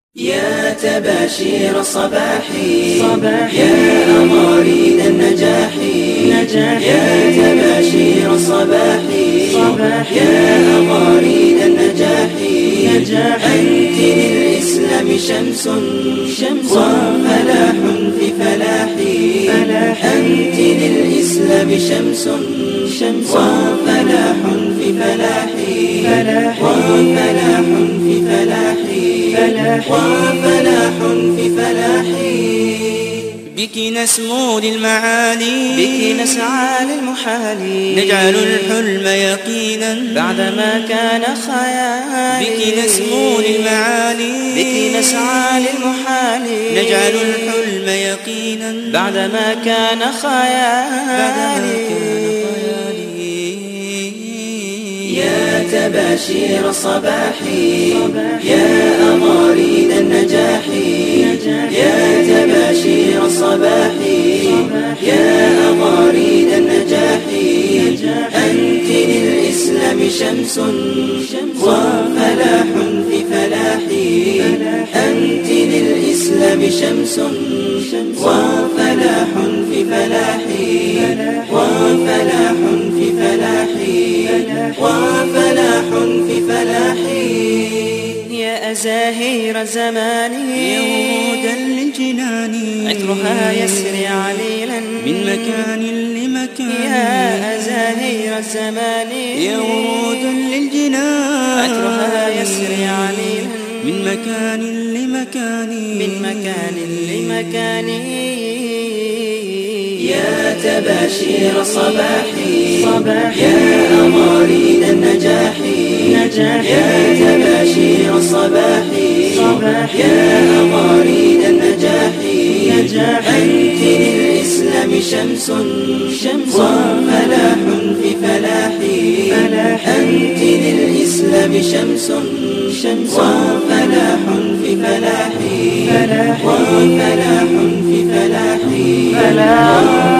يا تباشير صباحي يا أماريد النجاح يا تباشير صباحي يا أماريد النجاح أنت للإسلام شمس وفلاح في فلاحي أنت للإسلام شمس وفلاح في فلاحي وفلاح في فلاحي وفلاح في فلاحي بك نسمو للمعالي بك نسعى للمحال نجعل الحلم يقينا بعدما كان خيالي بك نسمو للمعالي بك نسعى للمحال نجعل الحلم يقينا بعدما كان خيالي يا تباشير صباحي يا أماريد النجاح يا تباشير صباحي يا أماريد النجاح أنت للإسلام شمس وفلاح في فلاحي أنت للإسلام شمس وفلاح في فلاحي وفلاح في فلاحي وفلاح في فلاحي يا أزاهير الزمان يا ورودا للجنان عطرها يسري عليلا من مكان لمكان يا أزاهير الزمان يا ورودا للجنان عطرها يسري عليلا من مكان لمكان من مكان لمكان يا تباشير صباحي يا أماريد النجاح يا تباشير صباحي يا أماريد النجاح أنت للإسلام شمس وفلاح في فلاحي أنت للإسلام شمس وفلاح في فلاحي وفلاح في فلاحي